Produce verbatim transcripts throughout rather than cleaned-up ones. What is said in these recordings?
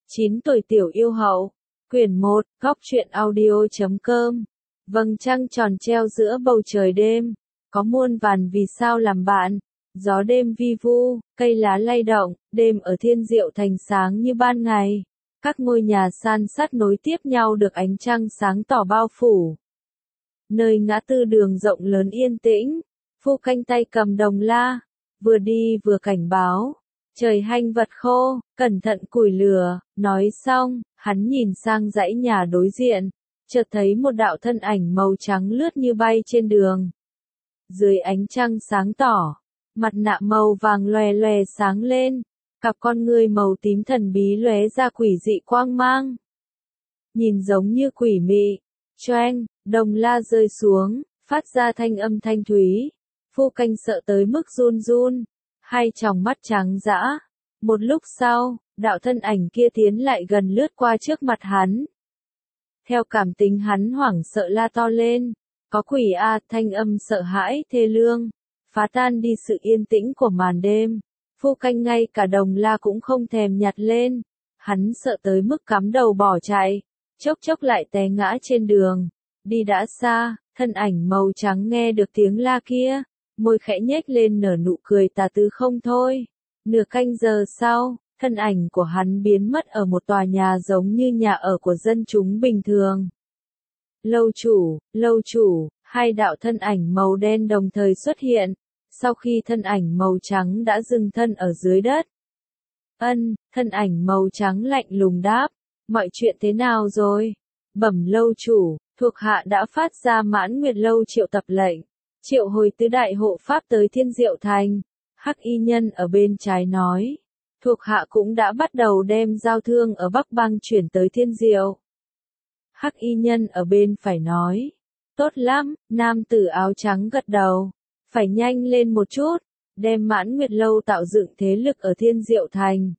chín tuổi tiểu yêu hậu. Quyển một, góc truyện audio chấm com. Vầng trăng tròn treo giữa bầu trời đêm, có muôn vàn vì sao làm bạn. Gió đêm vi vu, cây lá lay động, đêm ở Thiên Diệu Thành sáng như ban ngày. Các ngôi nhà san sát nối tiếp nhau được ánh trăng sáng tỏ bao phủ. Nơi ngã tư đường rộng lớn yên tĩnh, Phu Canh tay cầm đồng la, vừa đi vừa cảnh báo. Trời hanh vật khô, cẩn thận củi lửa, nói xong, hắn nhìn sang dãy nhà đối diện, chợt thấy một đạo thân ảnh màu trắng lướt như bay trên đường. Dưới ánh trăng sáng tỏ, mặt nạ màu vàng lòe lòe sáng lên, cặp con ngươi màu tím thần bí lóe ra quỷ dị quang mang. Nhìn giống như quỷ mị, choeng, đồng la rơi xuống, phát ra thanh âm thanh thúy. Phu Canh sợ tới mức run run, hai tròng mắt trắng dã. Một lúc sau, đạo thân ảnh kia tiến lại gần lướt qua trước mặt hắn. Theo cảm tính hắn hoảng sợ la to lên, có quỷ a, thanh âm sợ hãi thê lương, phá tan đi sự yên tĩnh của màn đêm. Phu Canh ngay cả đồng la cũng không thèm nhặt lên, hắn sợ tới mức cắm đầu bỏ chạy, chốc chốc lại té ngã trên đường. Đi đã xa, thân ảnh màu trắng nghe được tiếng la kia, môi khẽ nhếch lên nở nụ cười tà tứ không thôi. Nửa canh giờ sau, thân ảnh của hắn biến mất ở một tòa nhà giống như nhà ở của dân chúng bình thường. Lâu chủ, lâu chủ, hai đạo thân ảnh màu đen đồng thời xuất hiện, sau khi thân ảnh màu trắng đã dừng thân ở dưới đất. Ân, thân ảnh màu trắng lạnh lùng đáp, mọi chuyện thế nào rồi? Bẩm lâu chủ, thuộc hạ đã phát ra Mãn Nguyệt Lâu triệu tập lệnh, triệu hồi tứ đại hộ pháp tới Thiên Diệu Thành. Hắc y nhân ở bên trái nói, thuộc hạ cũng đã bắt đầu đem giao thương ở Bắc Bang chuyển tới Thiên Diệu. Hắc y nhân ở bên phải nói, tốt lắm, nam tử áo trắng gật đầu, phải nhanh lên một chút, đem Mãn Nguyệt Lâu tạo dựng thế lực ở Thiên Diệu Thành.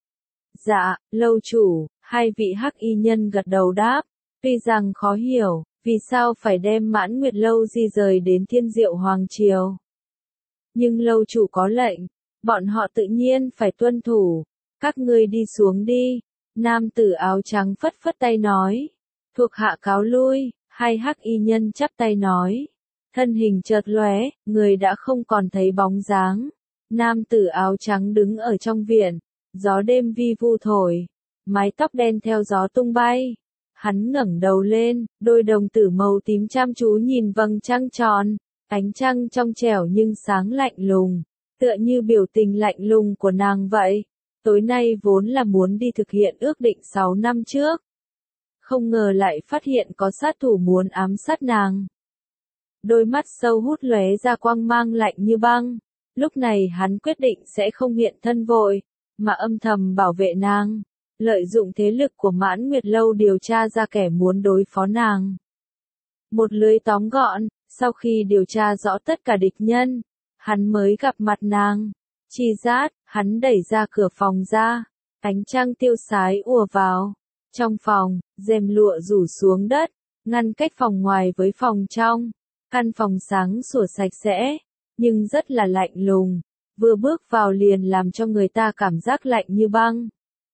Dạ, lâu chủ, hai vị hắc y nhân gật đầu đáp, tuy rằng khó hiểu, vì sao phải đem Mãn Nguyệt Lâu di rời đến Thiên Diệu Hoàng Triều. Nhưng lâu chủ có lệnh, bọn họ tự nhiên phải tuân thủ, các ngươi đi xuống đi. Nam tử áo trắng phất phất tay nói, thuộc hạ cáo lui. Hai hắc y nhân chắp tay nói, thân hình chợt lóe, người đã không còn thấy bóng dáng. Nam tử áo trắng đứng ở trong viện, gió đêm vi vu thổi, mái tóc đen theo gió tung bay. Hắn ngẩng đầu lên, đôi đồng tử màu tím chăm chú nhìn vầng trăng tròn. Ánh trăng trong trẻo nhưng sáng lạnh lùng, tựa như biểu tình lạnh lùng của nàng vậy. Tối nay vốn là muốn đi thực hiện ước định sáu năm trước. Không ngờ lại phát hiện có sát thủ muốn ám sát nàng. Đôi mắt sâu hút lóe ra quang mang lạnh như băng. Lúc này hắn quyết định sẽ không hiện thân vội, mà âm thầm bảo vệ nàng. Lợi dụng thế lực của Mãn Nguyệt Lâu điều tra ra kẻ muốn đối phó nàng. Một lưới tóm gọn. Sau khi điều tra rõ tất cả địch nhân, hắn mới gặp mặt nàng. Chi rát, hắn đẩy ra cửa phòng ra, ánh trăng tiêu sái ùa vào. Trong phòng, rèm lụa rủ xuống đất, ngăn cách phòng ngoài với phòng trong. Căn phòng sáng sủa sạch sẽ, nhưng rất là lạnh lùng. Vừa bước vào liền làm cho người ta cảm giác lạnh như băng.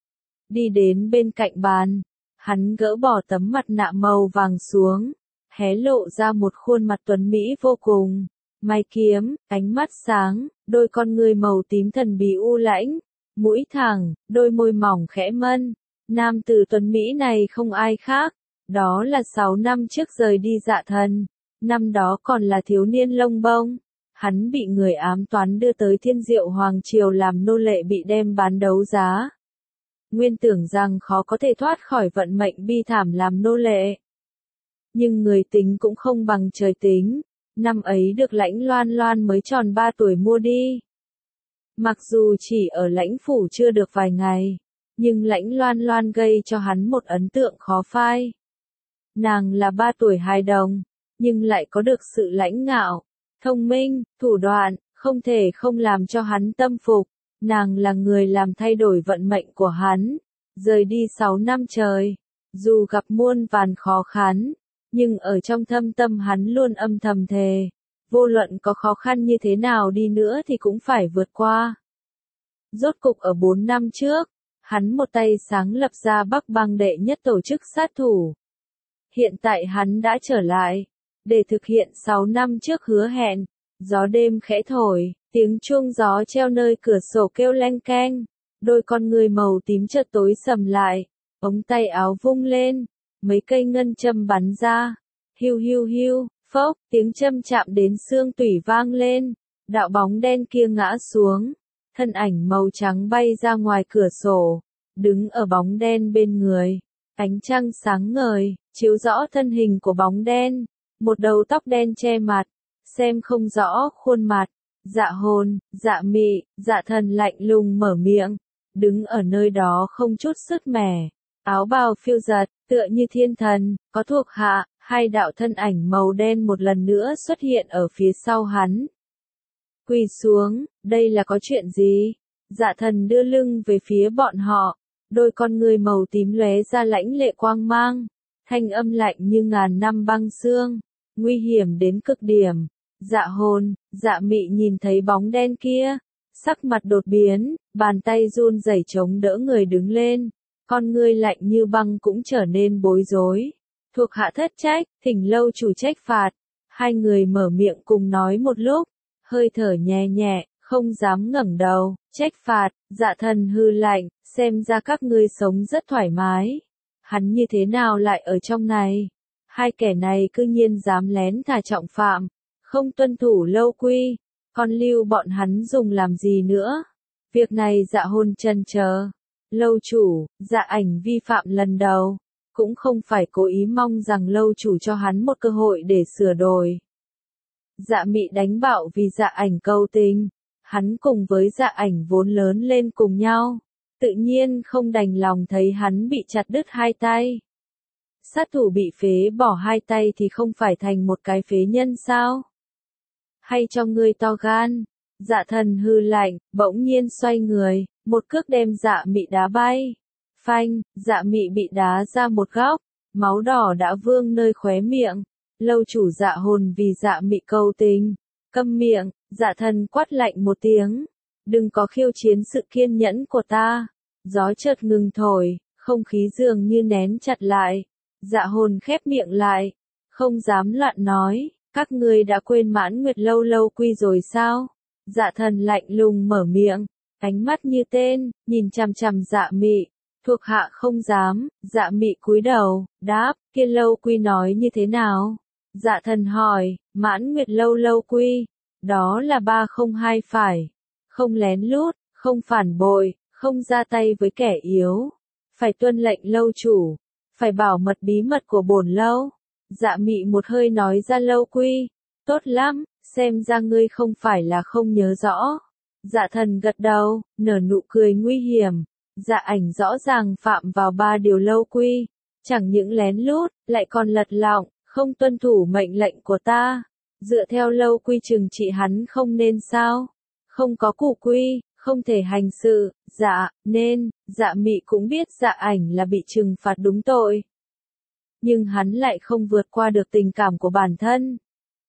Đi đến bên cạnh bàn, hắn gỡ bỏ tấm mặt nạ màu vàng xuống, hé lộ ra một khuôn mặt tuấn mỹ vô cùng, mày kiếm, ánh mắt sáng, đôi con ngươi màu tím thần bí u lãnh, mũi thẳng, đôi môi mỏng khẽ mân. Nam tử tuấn mỹ này không ai khác, đó là sáu năm trước rời đi Dạ Thần, năm đó còn là thiếu niên lông bông. Hắn bị người ám toán đưa tới Thiên Diệu Hoàng Triều làm nô lệ bị đem bán đấu giá. Nguyên tưởng rằng khó có thể thoát khỏi vận mệnh bi thảm làm nô lệ. Nhưng người tính cũng không bằng trời tính, năm ấy được Lãnh Loan Loan mới tròn ba tuổi mua đi. Mặc dù chỉ ở lãnh phủ chưa được vài ngày, nhưng Lãnh Loan Loan gây cho hắn một ấn tượng khó phai. Nàng là ba tuổi hài đồng, nhưng lại có được sự lãnh ngạo, thông minh, thủ đoạn, không thể không làm cho hắn tâm phục. Nàng là người làm thay đổi vận mệnh của hắn, rời đi sáu năm trời, dù gặp muôn vàn khó khăn. Nhưng ở trong thâm tâm hắn luôn âm thầm thề, vô luận có khó khăn như thế nào đi nữa thì cũng phải vượt qua. Rốt cục ở bốn năm trước, Hắn một tay sáng lập ra Bắc Bang đệ nhất tổ chức sát thủ. Hiện tại hắn đã trở lại, để thực hiện sáu năm trước hứa hẹn. Gió đêm khẽ thổi, tiếng chuông gió treo nơi cửa sổ kêu leng keng. Đôi con người màu tím chợt tối sầm lại, ống tay áo vung lên, mấy cây ngân châm bắn ra. Hiu hiu hiu, phốc, tiếng châm chạm đến xương tủy vang lên, đạo bóng đen kia ngã xuống, thân ảnh màu trắng bay ra ngoài cửa sổ, đứng ở bóng đen bên người. Ánh trăng sáng ngời, chiếu rõ thân hình của bóng đen, một đầu tóc đen che mặt, xem không rõ khuôn mặt. Dạ hồn, dạ mị, dạ thần lạnh lùng mở miệng, đứng ở nơi đó không chút sức mẻ, áo bào phiêu giật, tựa như thiên thần, có thuộc hạ. Hai đạo thân ảnh màu đen một lần nữa xuất hiện ở phía sau hắn. Quỳ xuống, đây là có chuyện gì? Dạ thần đưa lưng về phía bọn họ, đôi con người màu tím lóe ra lãnh lệ quang mang, thanh âm lạnh như ngàn năm băng xương, nguy hiểm đến cực điểm. Dạ hồn, dạ mị nhìn thấy bóng đen kia, sắc mặt đột biến, bàn tay run rẩy chống đỡ người đứng lên, con người lạnh như băng cũng trở nên bối rối. Thuộc hạ thất trách, thỉnh lâu chủ trách phạt. Hai người mở miệng cùng nói một lúc, hơi thở nhẹ nhẹ, không dám ngẩng đầu. Trách phạt, dạ thần hư lạnh, xem ra các ngươi sống rất thoải mái. Hắn như thế nào lại ở trong này? Hai kẻ này cư nhiên dám lén thả trọng phạm, không tuân thủ lâu quy, còn lưu bọn hắn dùng làm gì nữa? Việc này dạ hồn chần chờ. Lâu chủ, dạ ảnh vi phạm lần đầu. Cũng không phải cố ý mong rằng lâu chủ cho hắn một cơ hội để sửa đổi. Dạ mị đánh bạo vì dạ ảnh câu tình, hắn cùng với dạ ảnh vốn lớn lên cùng nhau, tự nhiên không đành lòng thấy hắn bị chặt đứt hai tay. Sát thủ bị phế bỏ hai tay thì không phải thành một cái phế nhân sao? Hay cho ngươi to gan? Dạ thần hư lạnh, bỗng nhiên xoay người, một cước đem dạ mị đá bay. Phanh, dạ mị bị đá ra một góc, máu đỏ đã vương nơi khóe miệng. Lâu chủ dạ hồn vì dạ mị câu tình, câm miệng. Dạ thần quát lạnh một tiếng, đừng có khiêu chiến sự kiên nhẫn của ta. Gió chợt ngừng thổi, không khí dường như nén chặt lại. Dạ hồn khép miệng lại, không dám loạn nói, các ngươi đã quên Mãn Nguyệt lâu lâu quy rồi sao? Dạ thần lạnh lùng mở miệng, ánh mắt như tên, nhìn chằm chằm dạ mị. Thuộc hạ không dám. Dạ mị cúi đầu, đáp, kia lâu quy nói như thế nào? Dạ thần hỏi, Mãn Nguyệt lâu lâu quy, đó là ba không hai phải, không lén lút, không phản bội, không ra tay với kẻ yếu, phải tuân lệnh lâu chủ, phải bảo mật bí mật của bổn lâu. Dạ mị một hơi nói ra lâu quy, tốt lắm, xem ra ngươi không phải là không nhớ rõ. Dạ thần gật đầu, nở nụ cười nguy hiểm. Dạ ảnh rõ ràng phạm vào ba điều lâu quy, chẳng những lén lút, lại còn lật lọng, không tuân thủ mệnh lệnh của ta. Dựa theo lâu quy trừng trị hắn không nên sao? Không có cụ quy, không thể hành sự. Dạ, nên, dạ mị cũng biết dạ ảnh là bị trừng phạt đúng tội. Nhưng hắn lại không vượt qua được tình cảm của bản thân.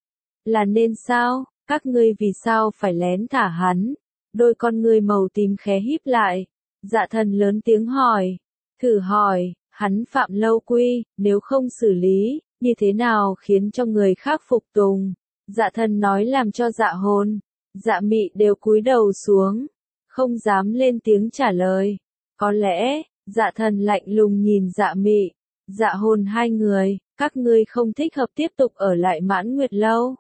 Là nên sao? Các ngươi vì sao phải lén thả hắn? Đôi con ngươi màu tím khé híp lại. Dạ thần lớn tiếng hỏi, thử hỏi, hắn phạm lâu quy, nếu không xử lý, như thế nào khiến cho người khác phục tùng? Dạ thần nói làm cho dạ hồn, dạ mị đều cúi đầu xuống, không dám lên tiếng trả lời. Có lẽ, dạ thần lạnh lùng nhìn dạ mị, dạ hồn hai người, các ngươi không thích hợp tiếp tục ở lại Mãn Nguyệt lâu.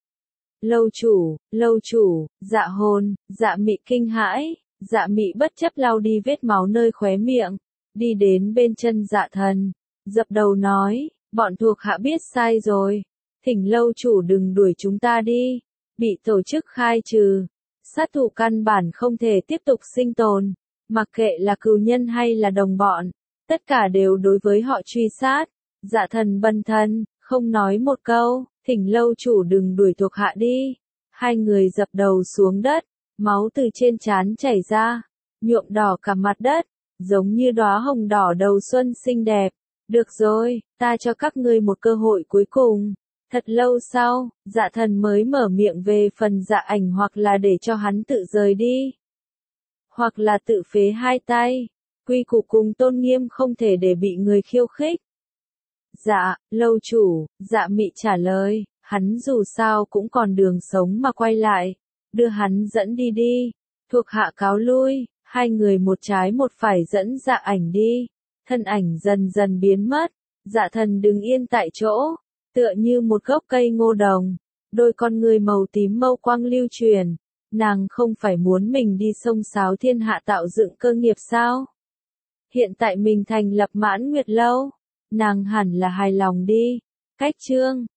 Lâu chủ, lâu chủ, dạ hồn, dạ mị kinh hãi. Dạ mị bất chấp lau đi vết máu nơi khóe miệng, đi đến bên chân dạ thần, dập đầu nói, bọn thuộc hạ biết sai rồi, thỉnh lâu chủ đừng đuổi chúng ta đi, bị tổ chức khai trừ, sát thủ căn bản không thể tiếp tục sinh tồn, mặc kệ là cừu nhân hay là đồng bọn, tất cả đều đối với họ truy sát. Dạ thần bần thần, không nói một câu, thỉnh lâu chủ đừng đuổi thuộc hạ đi. Hai người dập đầu xuống đất. Máu từ trên trán chảy ra, nhuộm đỏ cả mặt đất, giống như đóa hồng đỏ đầu xuân xinh đẹp. Được rồi, ta cho các ngươi một cơ hội cuối cùng. Thật lâu sau, dạ thần mới mở miệng về phần dạ ảnh, hoặc là để cho hắn tự rời đi, hoặc là tự phế hai tay. Quy củ cùng tôn nghiêm không thể để bị người khiêu khích. Dạ, lâu chủ, Dạ Mị trả lời, hắn dù sao cũng còn đường sống mà quay lại, đưa hắn dẫn đi đi. Thuộc hạ cáo lui, hai người một trái một phải dẫn Dạ Ảnh đi. Thân ảnh dần dần biến mất, Dạ Thần đứng yên tại chỗ, tựa như một gốc cây ngô đồng, đôi con người màu tím mâu quang lưu truyền. Nàng không phải muốn mình đi xông xáo thiên hạ tạo dựng cơ nghiệp sao? Hiện tại mình thành lập Mãn Nguyệt Lâu, nàng hẳn là hài lòng đi. Cách chương